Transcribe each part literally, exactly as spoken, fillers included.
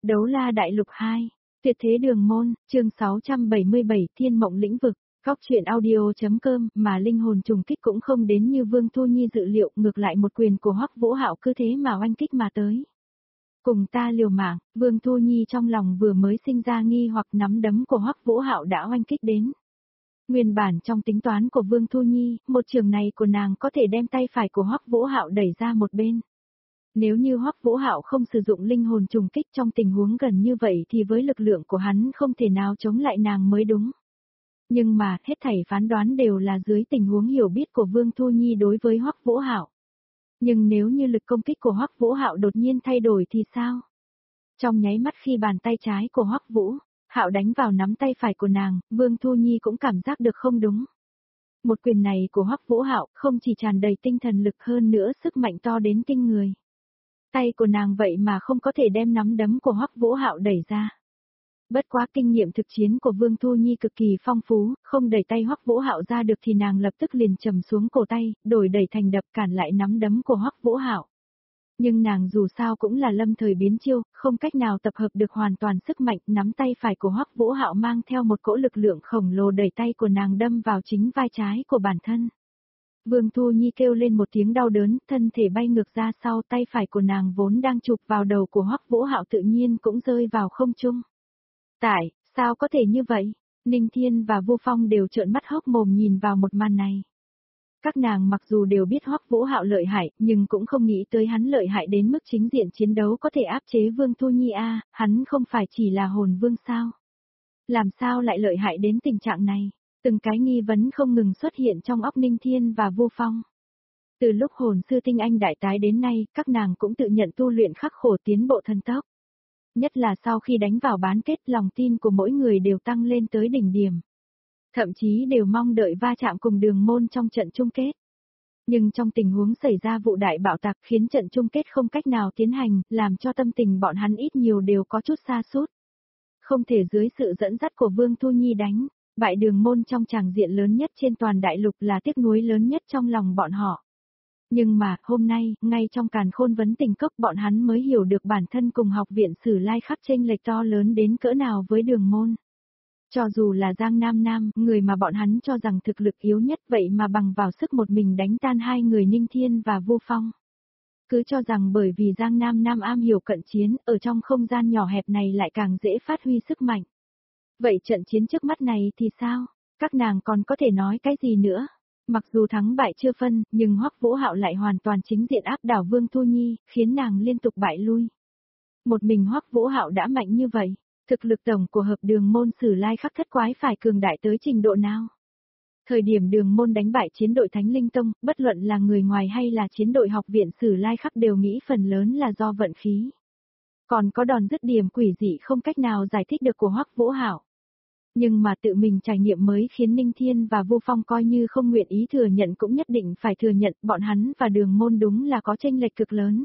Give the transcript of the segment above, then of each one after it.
Đấu la đại lục hai, tuyệt thế đường môn, chương sáu trăm bảy mươi bảy, thiên mộng lĩnh vực, góc truyện audio.com, mà linh hồn trùng kích cũng không đến như Vương Thu Nhi dự liệu, ngược lại một quyền của Hoắc Vũ Hạo cứ thế mà oanh kích mà tới. Cùng ta liều mạng, Vương Thu Nhi trong lòng vừa mới sinh ra nghi hoặc nắm đấm của Hoắc Vũ Hạo đã oanh kích đến. Nguyên bản trong tính toán của Vương Thu Nhi, một trường này của nàng có thể đem tay phải của Hoắc Vũ Hạo đẩy ra một bên. Nếu như Hoắc Vũ Hạo không sử dụng linh hồn trùng kích trong tình huống gần như vậy thì với lực lượng của hắn không thể nào chống lại nàng mới đúng. Nhưng mà, hết thảy phán đoán đều là dưới tình huống hiểu biết của Vương Thu Nhi đối với Hoắc Vũ Hạo. Nhưng nếu như lực công kích của Hoắc Vũ Hạo đột nhiên thay đổi thì sao? Trong nháy mắt khi bàn tay trái của Hoắc Vũ Hạo đánh vào nắm tay phải của nàng, Vương Thu Nhi cũng cảm giác được không đúng. Một quyền này của Hoắc Vũ Hạo không chỉ tràn đầy tinh thần lực hơn nữa sức mạnh to đến kinh người. Tay của nàng vậy mà không có thể đem nắm đấm của Hoắc Vũ Hạo đẩy ra. Bất quá kinh nghiệm thực chiến của Vương Thu Nhi cực kỳ phong phú, không đẩy tay Hoắc Vũ Hạo ra được thì nàng lập tức liền trầm xuống cổ tay, đổi đẩy thành đập cản lại nắm đấm của Hoắc Vũ Hạo. Nhưng nàng dù sao cũng là lâm thời biến chiêu, không cách nào tập hợp được hoàn toàn sức mạnh, nắm tay phải của Hoắc Vũ Hạo mang theo một cỗ lực lượng khổng lồ đẩy tay của nàng đâm vào chính vai trái của bản thân. Vương Thu Nhi kêu lên một tiếng đau đớn, thân thể bay ngược ra sau, tay phải của nàng vốn đang chụp vào đầu của Hoắc Vũ Hạo tự nhiên cũng rơi vào không trung. Tại, sao có thể như vậy? Ninh Thiên và Vu Phong đều trợn mắt hốc mồm nhìn vào một màn này. Các nàng mặc dù đều biết Hoắc Vũ Hạo lợi hại, nhưng cũng không nghĩ tới hắn lợi hại đến mức chính diện chiến đấu có thể áp chế Vương Thu Nhi a, à, hắn không phải chỉ là hồn vương sao? Làm sao lại lợi hại đến tình trạng này? Từng cái nghi vấn không ngừng xuất hiện trong óc Ninh Thiên và Vu Phong. Từ lúc hồn sư tinh anh đại tái đến nay, các nàng cũng tự nhận tu luyện khắc khổ tiến bộ thần tốc. Nhất là sau khi đánh vào bán kết, lòng tin của mỗi người đều tăng lên tới đỉnh điểm. Thậm chí đều mong đợi va chạm cùng Đường Môn trong trận chung kết. Nhưng trong tình huống xảy ra vụ đại bạo tạc khiến trận chung kết không cách nào tiến hành, làm cho tâm tình bọn hắn ít nhiều đều có chút sa sút. Không thể dưới sự dẫn dắt của Vương Thu Nhi đánh bại Đường Môn trong tràng diện lớn nhất trên toàn đại lục là tiếc nuối lớn nhất trong lòng bọn họ. Nhưng mà, hôm nay, ngay trong càn khôn vấn tình cốc bọn hắn mới hiểu được bản thân cùng học viện Sử Lai Khắc chênh lệch to lớn đến cỡ nào với Đường Môn. Cho dù là Giang Nam Nam, người mà bọn hắn cho rằng thực lực yếu nhất vậy mà bằng vào sức một mình đánh tan hai người Ninh Thiên và Vu Phong. Cứ cho rằng bởi vì Giang Nam Nam am hiểu cận chiến, ở trong không gian nhỏ hẹp này lại càng dễ phát huy sức mạnh. Vậy trận chiến trước mắt này thì sao? Các nàng còn có thể nói cái gì nữa? Mặc dù thắng bại chưa phân, nhưng Hoắc Vũ Hạo lại hoàn toàn chính diện áp đảo Vương Thu Nhi, khiến nàng liên tục bại lui. Một mình Hoắc Vũ Hạo đã mạnh như vậy, thực lực tổng của hợp Đường Môn Sử Lai Khắc thất quái phải cường đại tới trình độ nào? Thời điểm Đường Môn đánh bại chiến đội Thánh Linh Tông, bất luận là người ngoài hay là chiến đội học viện Sử Lai Khắc đều nghĩ phần lớn là do vận khí. Còn có đòn dứt điểm quỷ dị không cách nào giải thích được của Hoắc Vũ Hạo. Nhưng mà tự mình trải nghiệm mới khiến Ninh Thiên và Vu Phong coi như không nguyện ý thừa nhận cũng nhất định phải thừa nhận bọn hắn và Đường Môn đúng là có chênh lệch cực lớn.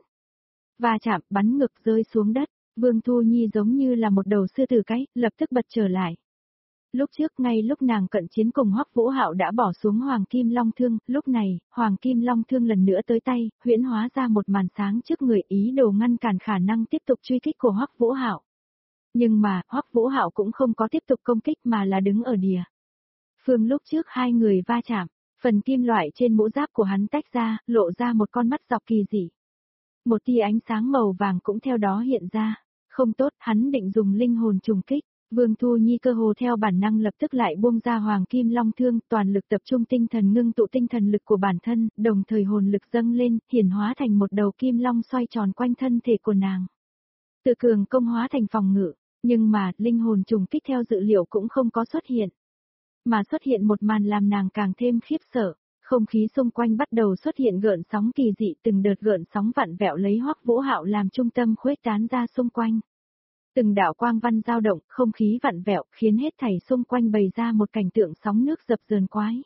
Va chạm, bắn ngực rơi xuống đất, Vương Thu Nhi giống như là một đầu sư tử cái, lập tức bật trở lại. Lúc trước ngay lúc nàng cận chiến cùng Hoắc Vũ Hạo đã bỏ xuống Hoàng Kim Long Thương, lúc này, Hoàng Kim Long Thương lần nữa tới tay, huyễn hóa ra một màn sáng trước người ý đồ ngăn cản khả năng tiếp tục truy kích của Hoắc Vũ Hạo. Nhưng mà, Hoắc Vũ Hạo cũng không có tiếp tục công kích mà là đứng ở đìa phương lúc trước hai người va chạm, phần kim loại trên mũ giáp của hắn tách ra, lộ ra một con mắt dọc kỳ dị. Một tia ánh sáng màu vàng cũng theo đó hiện ra. Không tốt, hắn định dùng linh hồn trùng kích. Vương Thu Nhi cơ hồ theo bản năng lập tức lại buông ra Hoàng Kim Long Thương, toàn lực tập trung tinh thần ngưng tụ tinh thần lực của bản thân, đồng thời hồn lực dâng lên, hiển hóa thành một đầu kim long xoay tròn quanh thân thể của nàng. Tự cường công hóa thành phòng ngự, nhưng mà, linh hồn trùng kích theo dự liệu cũng không có xuất hiện. Mà xuất hiện một màn làm nàng càng thêm khiếp sợ. Không khí xung quanh bắt đầu xuất hiện gợn sóng kỳ dị, từng đợt gợn sóng vặn vẹo lấy Hoắc Vũ Hạo làm trung tâm khuếch tán ra xung quanh. Từng đạo quang văn dao động, không khí vặn vẹo, khiến hết thảy xung quanh bày ra một cảnh tượng sóng nước dập dờn quái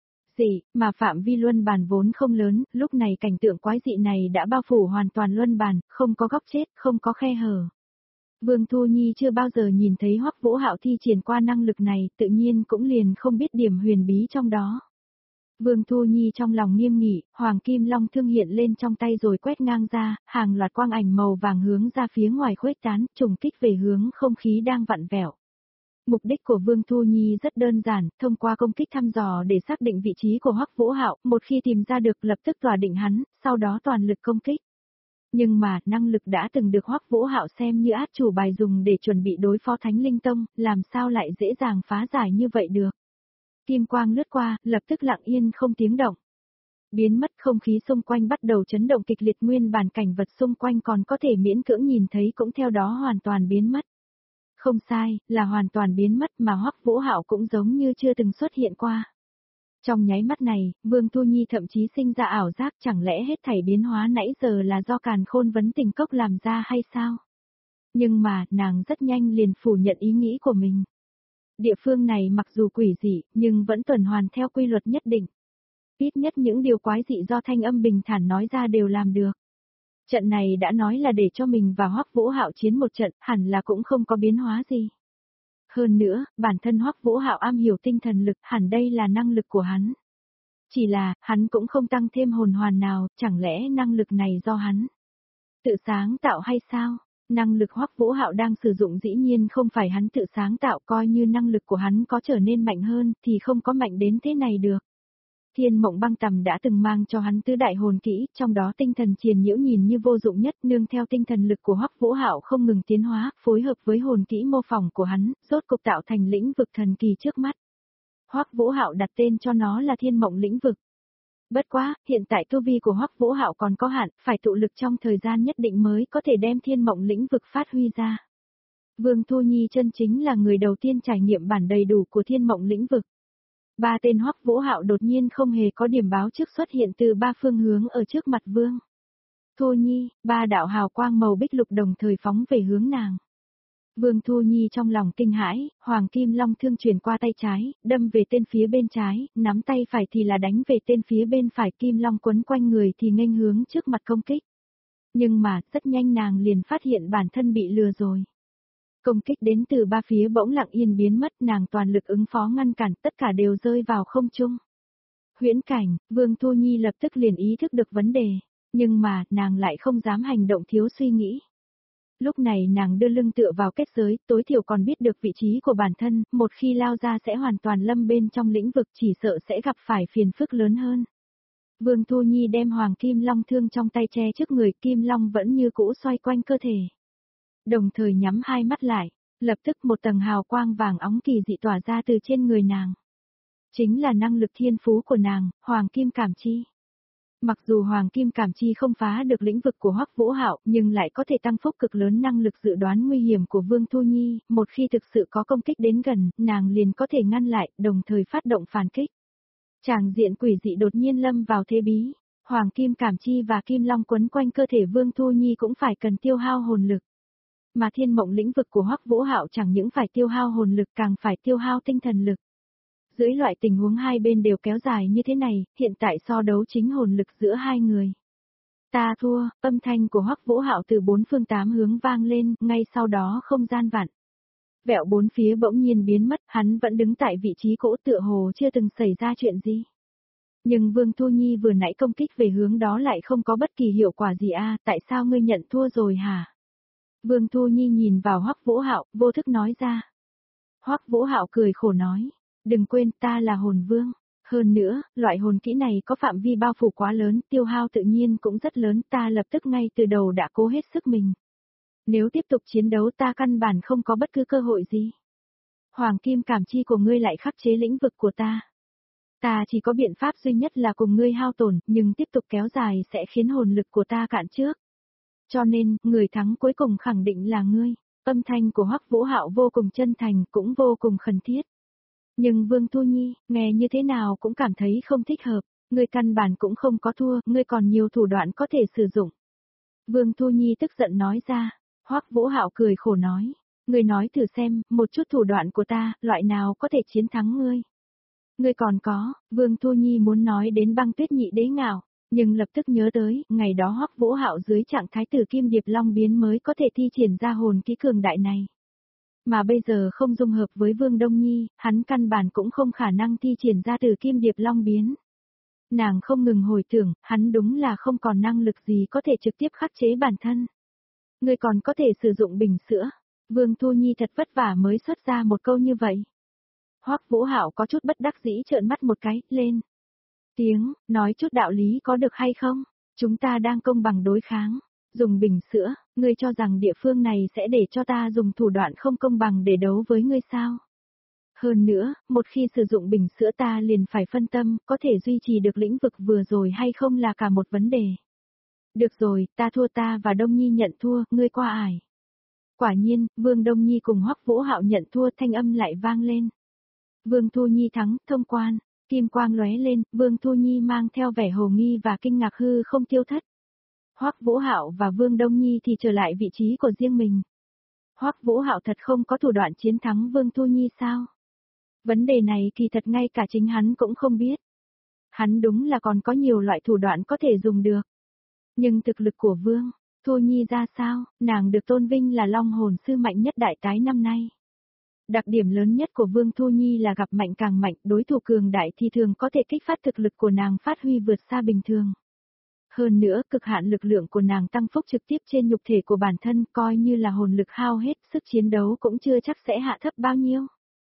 dị, mà phạm vi luân bàn vốn không lớn, lúc này cảnh tượng quái dị này đã bao phủ hoàn toàn luân bàn, không có góc chết, không có khe hở. Vương Thu Nhi chưa bao giờ nhìn thấy Hoắc Vũ Hạo thi triển qua năng lực này, tự nhiên cũng liền không biết điểm huyền bí trong đó. Vương Thu Nhi trong lòng nghiêm nghị, Hoàng Kim Long thương hiện lên trong tay rồi quét ngang ra, hàng loạt quang ảnh màu vàng hướng ra phía ngoài khuếch tán, trùng kích về hướng không khí đang vặn vẹo. Mục đích của Vương Thu Nhi rất đơn giản, thông qua công kích thăm dò để xác định vị trí của Hoắc Vũ Hạo, một khi tìm ra được lập tức tỏa định hắn, sau đó toàn lực công kích. Nhưng mà, năng lực đã từng được Hoắc Vũ Hạo xem như át chủ bài dùng để chuẩn bị đối phó Thánh Linh Tông, làm sao lại dễ dàng phá giải như vậy được. Kim quang lướt qua, lập tức lặng yên không tiếng động. Biến mất, không khí xung quanh bắt đầu chấn động kịch liệt, nguyên bản cảnh vật xung quanh còn có thể miễn cưỡng nhìn thấy cũng theo đó hoàn toàn biến mất. Không sai, là hoàn toàn biến mất mà Hoắc Vũ Hạo cũng giống như chưa từng xuất hiện qua. Trong nháy mắt này, Vương Thu Nhi thậm chí sinh ra ảo giác, chẳng lẽ hết thảy biến hóa nãy giờ là do Càn Khôn Vấn Tình Cốc làm ra hay sao? Nhưng mà, nàng rất nhanh liền phủ nhận ý nghĩ của mình. Địa phương này mặc dù quỷ dị, nhưng vẫn tuần hoàn theo quy luật nhất định. Ít nhất những điều quái dị do thanh âm bình thản nói ra đều làm được. Trận này đã nói là để cho mình và Hoắc Vũ Hạo chiến một trận, hẳn là cũng không có biến hóa gì. Hơn nữa, bản thân Hoắc Vũ Hạo am hiểu tinh thần lực, hẳn đây là năng lực của hắn. Chỉ là, hắn cũng không tăng thêm hồn hoàn nào, chẳng lẽ năng lực này do hắn tự sáng tạo hay sao? Năng lực Hoắc Vũ Hạo đang sử dụng dĩ nhiên không phải hắn tự sáng tạo, coi như năng lực của hắn có trở nên mạnh hơn, thì không có mạnh đến thế này được. Thiên Mộng Băng Tầm đã từng mang cho hắn tứ đại hồn kỹ, trong đó tinh thần triền nhiễu nhìn như vô dụng nhất, nương theo tinh thần lực của Hoắc Vũ Hạo không ngừng tiến hóa, phối hợp với hồn kỹ mô phỏng của hắn, rốt cục tạo thành lĩnh vực thần kỳ trước mắt. Hoắc Vũ Hạo đặt tên cho nó là Thiên Mộng lĩnh vực. Bất quá, hiện tại tu vi của Hoắc Vũ Hạo còn có hạn, phải tụ lực trong thời gian nhất định mới có thể đem Thiên Mộng lĩnh vực phát huy ra. Vương Thu Nhi chân chính là người đầu tiên trải nghiệm bản đầy đủ của Thiên Mộng lĩnh vực. Ba tên Hoắc Vũ Hạo đột nhiên không hề có điểm báo trước xuất hiện từ ba phương hướng ở trước mặt Vương Thu Nhi, ba đạo hào quang màu bích lục đồng thời phóng về hướng nàng. Vương Thu Nhi trong lòng kinh hãi, Hoàng Kim Long thương chuyển qua tay trái, đâm về tên phía bên trái, nắm tay phải thì là đánh về tên phía bên phải, Kim Long quấn quanh người thì nghênh hướng trước mặt công kích. Nhưng mà, rất nhanh nàng liền phát hiện bản thân bị lừa rồi. Công kích đến từ ba phía bỗng lặng yên biến mất, nàng toàn lực ứng phó ngăn cản, tất cả đều rơi vào không trung. Huyễn cảnh, Vương Thu Nhi lập tức liền ý thức được vấn đề, nhưng mà, nàng lại không dám hành động thiếu suy nghĩ. Lúc này nàng đưa lưng tựa vào kết giới, tối thiểu còn biết được vị trí của bản thân, một khi lao ra sẽ hoàn toàn lâm bên trong lĩnh vực, chỉ sợ sẽ gặp phải phiền phức lớn hơn. Vương Thu Nhi đem Hoàng Kim Long thương trong tay che trước người, Kim Long vẫn như cũ xoay quanh cơ thể. Đồng thời nhắm hai mắt lại, lập tức một tầng hào quang vàng óng kỳ dị tỏa ra từ trên người nàng. Chính là năng lực thiên phú của nàng, Hoàng Kim Cảm Chi. Mặc dù Hoàng Kim Cảm Chi không phá được lĩnh vực của Hoắc Vũ Hạo, nhưng lại có thể tăng phúc cực lớn năng lực dự đoán nguy hiểm của Vương Thu Nhi, một khi thực sự có công kích đến gần, nàng liền có thể ngăn lại, đồng thời phát động phản kích. Tràng diện quỷ dị đột nhiên lâm vào thế bí, Hoàng Kim Cảm Chi và Kim Long quấn quanh cơ thể Vương Thu Nhi cũng phải cần tiêu hao hồn lực. Mà Thiên Mộng lĩnh vực của Hoắc Vũ Hạo chẳng những phải tiêu hao hồn lực càng phải tiêu hao tinh thần lực. Dưới loại tình huống hai bên đều kéo dài như thế này, hiện tại so đấu chính hồn lực giữa hai người. Ta thua, âm thanh của Hoắc Vũ Hạo từ bốn phương tám hướng vang lên, ngay sau đó không gian vặn. Vẹo bốn phía bỗng nhiên biến mất, hắn vẫn đứng tại vị trí cũ tựa hồ chưa từng xảy ra chuyện gì. Nhưng Vương Thu Nhi vừa nãy công kích về hướng đó lại không có bất kỳ hiệu quả gì a, à, tại sao ngươi nhận thua rồi hả? Vương Thu Nhi nhìn vào Hoắc Vũ Hạo, vô thức nói ra. Hoắc Vũ Hạo cười khổ nói, đừng quên ta là hồn vương, hơn nữa, loại hồn kỹ này có phạm vi bao phủ quá lớn, tiêu hao tự nhiên cũng rất lớn, ta lập tức ngay từ đầu đã cố hết sức mình. Nếu tiếp tục chiến đấu ta căn bản không có bất cứ cơ hội gì. Hoàng Kim Cảm Chi của ngươi lại khắc chế lĩnh vực của ta. Ta chỉ có biện pháp duy nhất là cùng ngươi hao tổn, nhưng tiếp tục kéo dài sẽ khiến hồn lực của ta cạn trước. Cho nên, người thắng cuối cùng khẳng định là ngươi. Âm thanh của Hoắc Vũ Hạo vô cùng chân thành, cũng vô cùng khẩn thiết. Nhưng Vương Thu Nhi, nghe như thế nào cũng cảm thấy không thích hợp, ngươi căn bản cũng không có thua, ngươi còn nhiều thủ đoạn có thể sử dụng. Vương Thu Nhi tức giận nói ra, Hoắc Vũ Hạo cười khổ nói, ngươi nói thử xem, một chút thủ đoạn của ta, loại nào có thể chiến thắng ngươi. Ngươi còn có, Vương Thu Nhi muốn nói đến Băng Tuyết Nhị Đế ngạo, nhưng lập tức nhớ tới, ngày đó Hoắc Vũ Hạo dưới trạng thái tử Kim Điệp Long biến mới có thể thi triển ra hồn kỹ cường đại này. Mà bây giờ không dung hợp với Vương Đông Nhi, hắn căn bản cũng không khả năng thi triển ra từ Kim Điệp Long biến. Nàng không ngừng hồi tưởng, hắn đúng là không còn năng lực gì có thể trực tiếp khắc chế bản thân. Ngươi còn có thể sử dụng bình sữa. Vương Thu Nhi thật vất vả mới xuất ra một câu như vậy. Hoắc Vũ Hạo có chút bất đắc dĩ trợn mắt một cái, lên tiếng, nói chút đạo lý có được hay không? Chúng ta đang công bằng đối kháng. Dùng bình sữa, ngươi cho rằng địa phương này sẽ để cho ta dùng thủ đoạn không công bằng để đấu với ngươi sao? Hơn nữa, một khi sử dụng bình sữa ta liền phải phân tâm, có thể duy trì được lĩnh vực vừa rồi hay không là cả một vấn đề. Được rồi, ta thua, ta và Đông Nhi nhận thua, ngươi qua ải. Quả nhiên, Vương Đông Nhi cùng Hoắc Vũ Hạo nhận thua, thanh âm lại vang lên. Vương Thu Nhi thắng, thông quan, kim quang lóe lên, Vương Thu Nhi mang theo vẻ hồ nghi và kinh ngạc hư không tiêu thất. Hoắc Vũ Hạo và Vương Đông Nhi thì trở lại vị trí của riêng mình. Hoắc Vũ Hạo thật không có thủ đoạn chiến thắng Vương Thu Nhi sao? Vấn đề này kỳ thật ngay cả chính hắn cũng không biết. Hắn đúng là còn có nhiều loại thủ đoạn có thể dùng được. Nhưng thực lực của Vương Thu Nhi ra sao, nàng được tôn vinh là Long hồn sư mạnh nhất đại tái năm nay. Đặc điểm lớn nhất của Vương Thu Nhi là gặp mạnh càng mạnh, đối thủ cường đại thì thường có thể kích phát thực lực của nàng phát huy vượt xa bình thường. Hơn nữa, cực hạn lực lượng của nàng tăng phúc trực tiếp trên nhục thể của bản thân, coi như là hồn lực hao hết, sức chiến đấu cũng chưa chắc sẽ hạ thấp bao nhiêu.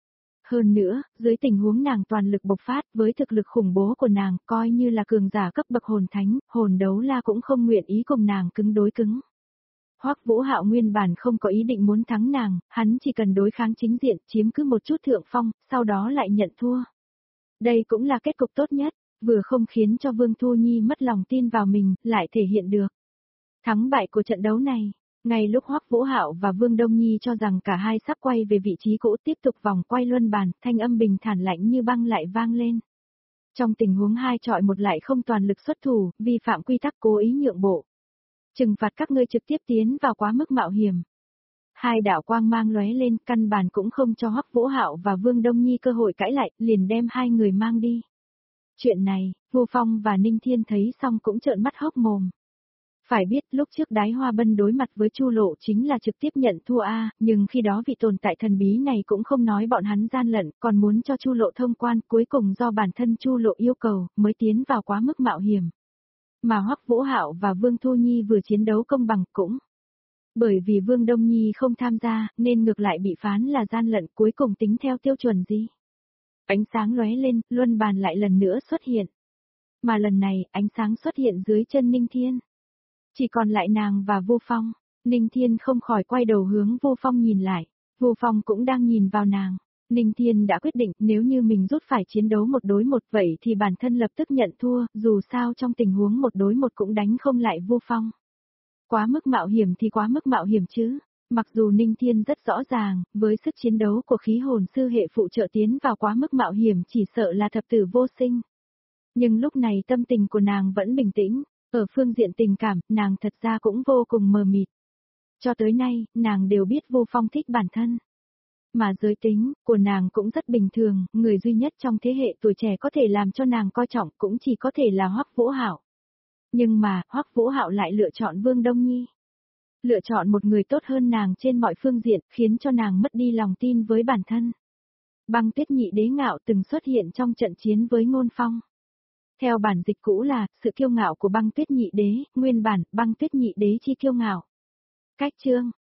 Hơn nữa, dưới tình huống nàng toàn lực bộc phát, với thực lực khủng bố của nàng, coi như là cường giả cấp bậc hồn thánh, hồn đấu la cũng không nguyện ý cùng nàng cứng đối cứng. Hoắc Vũ Hạo nguyên bản không có ý định muốn thắng nàng, hắn chỉ cần đối kháng chính diện, chiếm cứ một chút thượng phong, sau đó lại nhận thua. Đây cũng là kết cục tốt nhất, vừa không khiến cho Vương Thu Nhi mất lòng tin vào mình, lại thể hiện được thắng bại của trận đấu này. Ngay lúc Hoắc Vũ Hạo và Vương Đông Nhi cho rằng cả hai sắp quay về vị trí cũ, tiếp tục vòng quay luân bàn, thanh âm bình thản lạnh như băng lại vang lên. Trong tình huống hai chọi một lại không toàn lực xuất thủ, vi phạm quy tắc cố ý nhượng bộ. Trừng phạt các ngươi trực tiếp tiến vào quá mức mạo hiểm. Hai đạo quang mang lóe lên, căn bản cũng không cho Hoắc Vũ Hạo và Vương Đông Nhi cơ hội cãi lại, liền đem hai người mang đi. Chuyện này, Vu Phong và Ninh Thiên thấy xong cũng trợn mắt hốc mồm. Phải biết, lúc trước Đái Hoa Bân đối mặt với Chu Lộ chính là trực tiếp nhận thua a, nhưng khi đó vị tồn tại thần bí này cũng không nói bọn hắn gian lận, còn muốn cho Chu Lộ thông quan, cuối cùng do bản thân Chu Lộ yêu cầu, mới tiến vào quá mức mạo hiểm. Mà Hoắc Vũ Hạo và Vương Thu Nhi vừa chiến đấu công bằng cũng. Bởi vì Vương Đông Nhi không tham gia, nên ngược lại bị phán là gian lận, cuối cùng tính theo tiêu chuẩn gì? Ánh sáng lóe lên, luân bàn lại lần nữa xuất hiện. Mà lần này, ánh sáng xuất hiện dưới chân Ninh Thiên. Chỉ còn lại nàng và Vu Phong. Ninh Thiên không khỏi quay đầu hướng Vu Phong nhìn lại. Vu Phong cũng đang nhìn vào nàng. Ninh Thiên đã quyết định nếu như mình rút phải chiến đấu một đối một vậy thì bản thân lập tức nhận thua, dù sao trong tình huống một đối một cũng đánh không lại Vu Phong. Quá mức mạo hiểm thì quá mức mạo hiểm chứ. Mặc dù Ninh Thiên rất rõ ràng, với sức chiến đấu của khí hồn sư hệ phụ trợ tiến vào quá mức mạo hiểm chỉ sợ là thập tử vô sinh. Nhưng lúc này tâm tình của nàng vẫn bình tĩnh. Ở phương diện tình cảm, nàng thật ra cũng vô cùng mờ mịt. Cho tới nay, nàng đều biết Vu Phong thích bản thân. Mà giới tính của nàng cũng rất bình thường, người duy nhất trong thế hệ tuổi trẻ có thể làm cho nàng coi trọng cũng chỉ có thể là Hoắc Vũ Hạo. Nhưng mà, Hoắc Vũ Hạo lại lựa chọn Vương Đông Nhi. Lựa chọn một người tốt hơn nàng trên mọi phương diện, khiến cho nàng mất đi lòng tin với bản thân. Băng Tuyết Nhị Đế ngạo từng xuất hiện trong trận chiến với Ngôn Phong. Theo bản dịch cũ là, sự kiêu ngạo của Băng Tuyết Nhị Đế, nguyên bản, Băng Tuyết Nhị Đế chi kiêu ngạo. Cách chương,